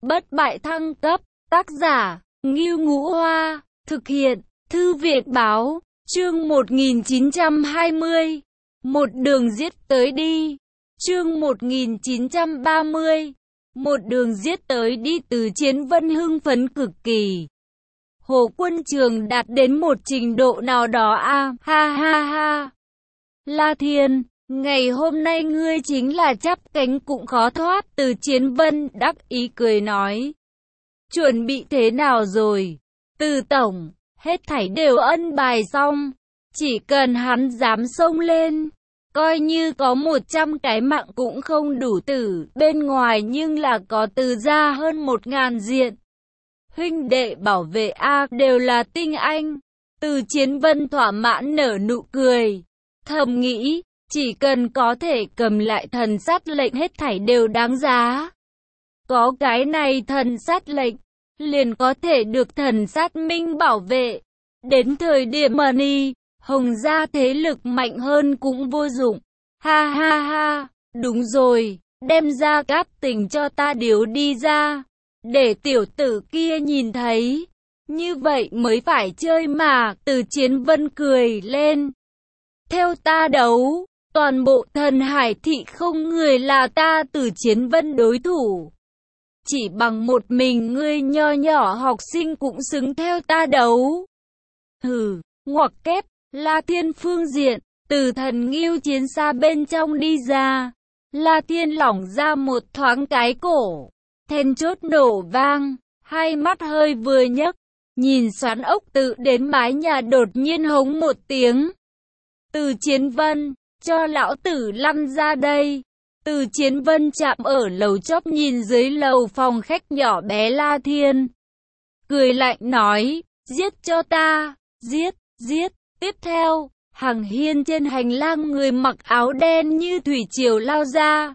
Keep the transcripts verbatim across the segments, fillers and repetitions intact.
Bất bại thăng cấp, tác giả, Ngưu Ngũ Hoa, thực hiện, Thư viện báo, chương một nghìn chín trăm hai mươi, một đường giết tới đi, chương một nghìn chín trăm ba mươi, một đường giết tới đi. Từ Chiến Vân hưng phấn cực kỳ. Hồ Quân Trường đạt đến một trình độ nào đó a, ha ha ha. La Thiên, ngày hôm nay ngươi chính là chắp cánh cũng khó thoát. Từ Chiến Vân đắc ý cười nói. Chuẩn bị thế nào rồi? Từ tổng, hết thảy đều ân bài xong. Chỉ cần hắn dám xông lên, coi như có một trăm cái mạng cũng không đủ tử. Bên ngoài nhưng là có từ gia hơn một ngàn diện. Huynh đệ bảo vệ A đều là tinh anh. Từ Chiến Vân thỏa mãn nở nụ cười. Thầm nghĩ, chỉ cần có thể cầm lại thần sát lệnh hết thảy đều đáng giá. Có cái này thần sát lệnh, liền có thể được thần sát minh bảo vệ. Đến thời điểm money, Hồng gia thế lực mạnh hơn cũng vô dụng. Ha ha ha, đúng rồi, đem ra cáp tình cho ta điếu đi ra. Để tiểu tử kia nhìn thấy. Như vậy mới phải chơi mà. Từ Chiến Vân cười lên. Theo ta đấu, toàn bộ thần hải thị không người là ta Từ Chiến Vân đối thủ. Chỉ bằng một mình ngươi nho nhỏ học sinh cũng xứng theo ta đấu. Hừ, ngoặc kép, La Thiên phương diện, từ thần Ngưu chiến xa bên trong đi ra. La Thiên lỏng ra một thoáng cái cổ. Then chốt nổ vang, hai mắt hơi vừa nhấc, nhìn Xoán Ốc Tự đến mái nhà đột nhiên hống một tiếng. Từ Chiến Vân, cho lão tử lăn ra đây. Từ Chiến Vân chạm ở lầu chóp nhìn dưới lầu phòng khách nhỏ bé La Thiên. Cười lạnh nói, giết cho ta, giết, giết. Tiếp theo, Hằng Hiên trên hành lang người mặc áo đen như thủy triều lao ra.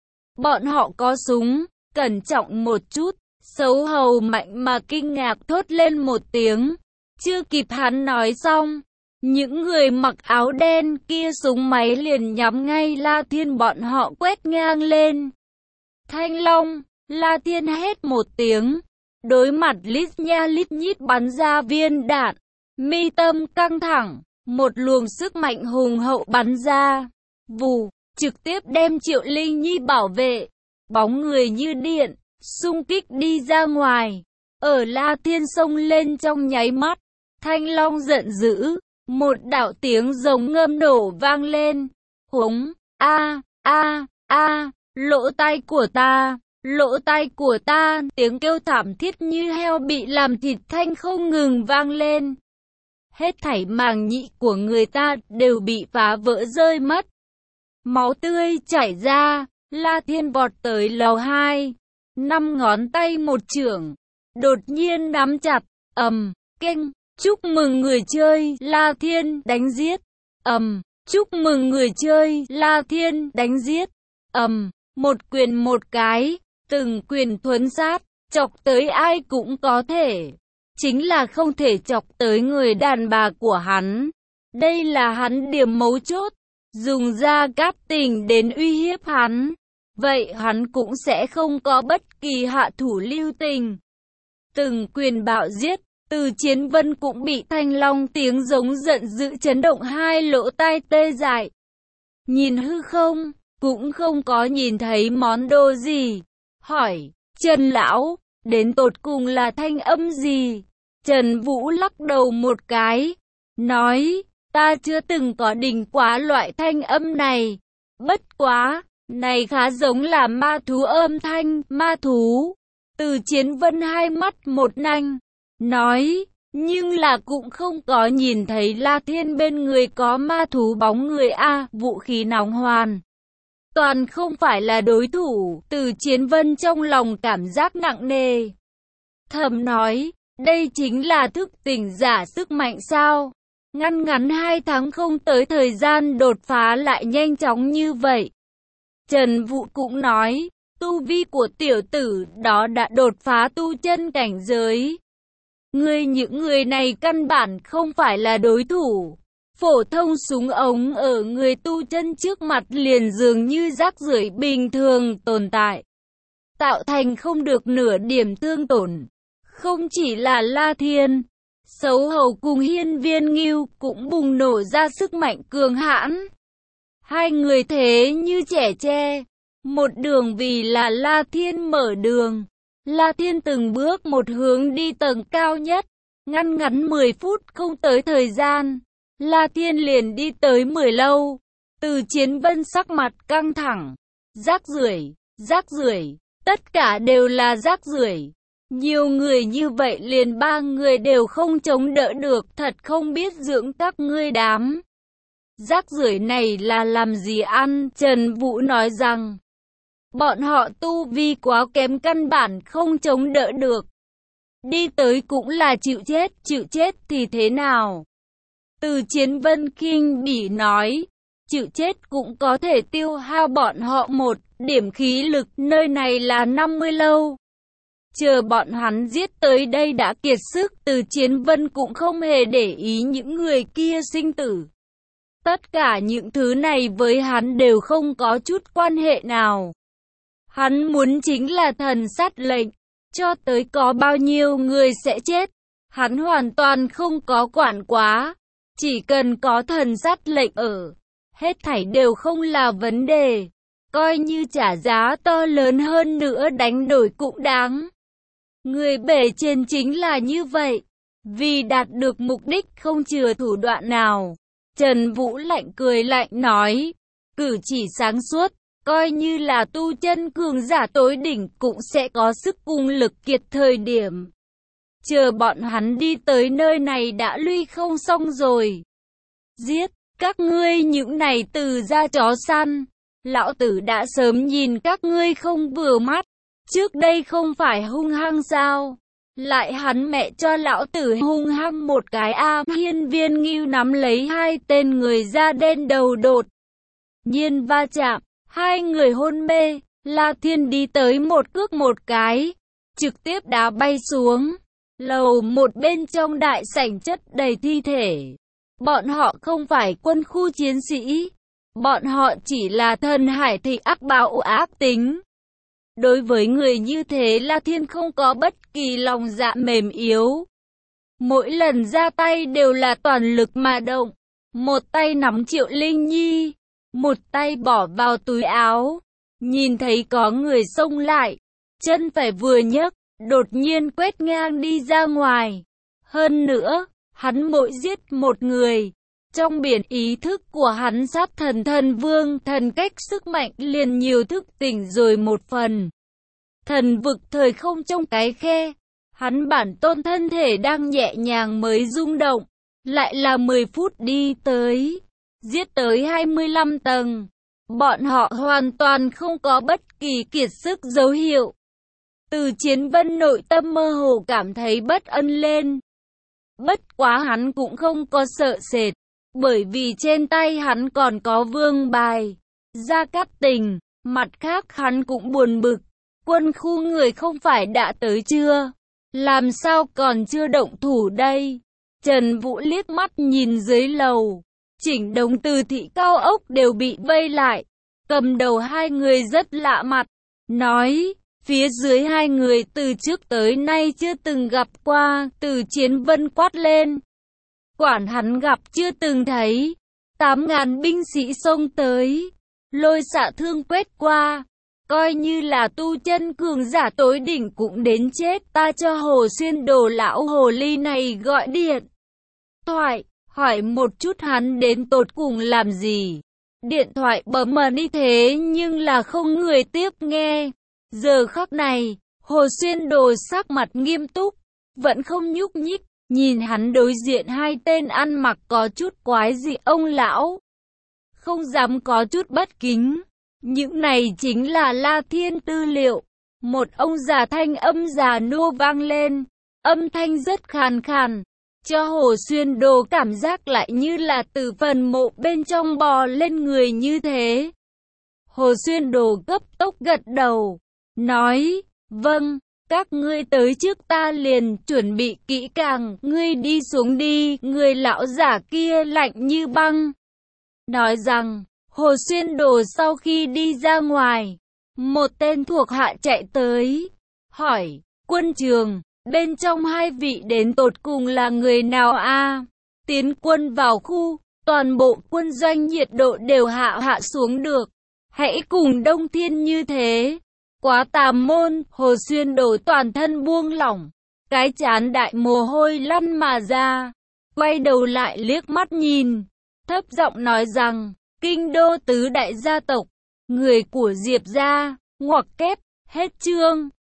Bọn họ có súng, cẩn trọng một chút. Xấu hầu mạnh mà kinh ngạc thốt lên một tiếng. Chưa kịp hắn nói xong, những người mặc áo đen kia súng máy liền nhắm ngay La Thiên bọn họ quét ngang lên. Thanh Long, La Thiên hét một tiếng. Đối mặt lít nha lít nhít bắn ra viên đạn. Mi tâm căng thẳng, một luồng sức mạnh hùng hậu bắn ra. Vù, trực tiếp đem Triệu Linh Nhi bảo vệ. Bóng người như điện, xung kích đi ra ngoài. Ở La Thiên xông lên trong nháy mắt. Thanh Long giận dữ. Một đạo tiếng giống ngâm nổ vang lên. Húng, a, a, a, lỗ tai của ta, lỗ tai của ta. Tiếng kêu thảm thiết như heo bị làm thịt thanh không ngừng vang lên. Hết thảy màng nhĩ của người ta đều bị phá vỡ rơi mất. Máu tươi chảy ra, La Thiên vọt tới lầu hai. Năm ngón tay một chưởng, đột nhiên nắm chặt, ầm, kênh. Chúc mừng người chơi, La Thiên đánh giết, ầm, chúc mừng người chơi, La Thiên đánh giết, ầm, một quyền một cái, từng quyền thuấn sát, chọc tới ai cũng có thể. Chính là không thể chọc tới người đàn bà của hắn. Đây là hắn điểm mấu chốt, dùng ra cáp tình đến uy hiếp hắn. Vậy hắn cũng sẽ không có bất kỳ hạ thủ lưu tình. Từng quyền bạo giết. Từ Chiến Vân cũng bị Thanh Long tiếng giống giận dữ chấn động hai lỗ tai tê dại. Nhìn hư không, cũng không có nhìn thấy món đồ gì. Hỏi, Trần Lão, đến tột cùng là thanh âm gì? Trần Vũ lắc đầu một cái, nói, ta chưa từng có đỉnh quá loại thanh âm này. Bất quá, này khá giống là ma thú âm thanh, ma thú. Từ Chiến Vân hai mắt một nanh. Nói, nhưng là cũng không có nhìn thấy La Thiên bên người có ma thú bóng người a, vũ khí nóng hoàn. Toàn không phải là đối thủ. Từ Chiến Vân trong lòng cảm giác nặng nề. Thầm nói, đây chính là thức tỉnh giả sức mạnh sao? Ngăn ngắn hai tháng không tới thời gian đột phá lại nhanh chóng như vậy. Trần Vũ cũng nói, tu vi của tiểu tử đó đã đột phá tu chân cảnh giới. Ngươi những người này căn bản không phải là đối thủ. Phổ thông súng ống ở người tu chân trước mặt liền dường như rác rưởi bình thường tồn tại. tạo thành không được nửa điểm thương tổn. Không chỉ là La Thiên, Sấu Hầu cùng Hiên Viên Ngưu cũng bùng nổ ra sức mạnh cường hãn. Hai người thế như trẻ tre, một đường vì là La Thiên mở đường. La Thiên từng bước một hướng đi tầng cao nhất, ngăn ngắn mười phút không tới thời gian, La Thiên liền đi tới mười lâu. Từ Chiến Vân sắc mặt căng thẳng, rác rưởi, rác rưởi, tất cả đều là rác rưởi. Nhiều người như vậy liền ba người đều không chống đỡ được, thật không biết dưỡng các ngươi đám. Rác rưởi này là làm gì ăn? Trần Vũ nói rằng, bọn họ tu vi quá kém căn bản không chống đỡ được. Đi tới cũng là chịu chết, chịu chết thì thế nào? Từ Chiến Vân khinh bỉ nói, chịu chết cũng có thể tiêu hao bọn họ một điểm khí lực, nơi này là năm mươi lâu. Chờ bọn hắn giết tới đây đã kiệt sức, Từ Chiến Vân cũng không hề để ý những người kia sinh tử. Tất cả những thứ này với hắn đều không có chút quan hệ nào. Hắn muốn chính là thần sát lệnh, cho tới có bao nhiêu người sẽ chết, hắn hoàn toàn không có quản quá. Chỉ cần có thần sát lệnh ở, hết thảy đều không là vấn đề. Coi như trả giá to lớn hơn nữa đánh đổi cũng đáng. Người bề trên chính là như vậy, vì đạt được mục đích không chừa thủ đoạn nào. Trần Vũ lạnh cười lạnh nói, cử chỉ sáng suốt, coi như là tu chân cường giả tối đỉnh cũng sẽ có sức cùng lực kiệt thời điểm. Chờ bọn hắn đi tới nơi này đã lui không xong rồi. Giết, các ngươi những này từ ra chó săn. Lão tử đã sớm nhìn các ngươi không vừa mắt. Trước đây không phải hung hăng sao? Lại hắn mẹ cho lão tử hung hăng một cái a. À, Hiên Viên Ngưu nắm lấy hai tên người da đen đầu đột nhiên va chạm, hai người hôn mê. La Thiên đi tới một cước một cái, trực tiếp đá bay xuống. Lầu một bên trong đại sảnh chất đầy thi thể. Bọn họ không phải quân khu chiến sĩ, bọn họ chỉ là thần hải thị ác bạo ác tính. Đối với người như thế La Thiên không có bất kỳ lòng dạ mềm yếu. Mỗi lần ra tay đều là toàn lực mà động. Một tay nắm Triệu Linh Nhi, một tay bỏ vào túi áo. Nhìn thấy có người xông lại, chân phải vừa nhấc, đột nhiên quét ngang đi ra ngoài. Hơn nữa, hắn mỗi giết một người, trong biển ý thức của hắn sắp thần thần vương thần cách sức mạnh liền nhiều thức tỉnh rồi một phần. Thần vực thời không trong cái khe, hắn bản tôn thân thể đang nhẹ nhàng mới rung động, lại là mười phút đi tới, giết tới hai mươi lăm tầng. Bọn họ hoàn toàn không có bất kỳ kiệt sức dấu hiệu. Từ Chiến Vân nội tâm mơ hồ cảm thấy bất ân lên. Bất quá hắn cũng không có sợ sệt, bởi vì trên tay hắn còn có vương bài, Gia Cát Tình. Mặt khác hắn cũng buồn bực, quân khu người không phải đã tới chưa? Làm sao còn chưa động thủ đây? Trần Vũ liếc mắt nhìn dưới lầu, chỉnh đống Từ thị cao ốc đều bị vây lại. Cầm đầu hai người rất lạ mặt, nói, phía dưới hai người từ trước tới nay chưa từng gặp qua. Từ Chiến Vân quát lên, quản hắn gặp chưa từng thấy. Tám ngàn binh sĩ xông tới, lôi xạ thương quét qua, coi như là tu chân cường giả tối đỉnh cũng đến chết. Ta cho Hồ Xuyên Đồ lão hồ ly này gọi điện thoại, hỏi một chút hắn đến tột cùng làm gì. Điện thoại bấm mà đi thế nhưng là không người tiếp nghe. Giờ khắc này, Hồ Xuyên Đồ sắc mặt nghiêm túc, vẫn không nhúc nhích, nhìn hắn đối diện hai tên ăn mặc có chút quái dị ông lão. Không dám có chút bất kính. Những này chính là La Thiên tư liệu. Một ông già thanh âm già nua vang lên, âm thanh rất khàn khàn, cho Hồ Xuyên Đồ cảm giác lại như là từ phần mộ bên trong bò lên người như thế. Hồ Xuyên Đồ gấp tốc gật đầu, nói, vâng, các ngươi tới trước ta liền chuẩn bị kỹ càng, ngươi đi xuống đi. Người lão giả kia lạnh như băng, nói rằng, Hồ Xuyên Đồ sau khi đi ra ngoài, Một tên thuộc hạ chạy tới, hỏi, quân trường, bên trong hai vị đến tột cùng là người nào a? Tiến quân vào khu, toàn bộ quân doanh nhiệt độ đều hạ hạ xuống được. Hãy cùng Đông Thiên như thế. Quá tà môn, Hồ Xuyên đổ toàn thân buông lỏng. Cái chán đại mồ hôi lăn mà ra. Quay đầu lại liếc mắt nhìn. Thấp giọng nói rằng, kinh đô tứ đại gia tộc. Người của Diệp gia, ngoặc kép, hết chương.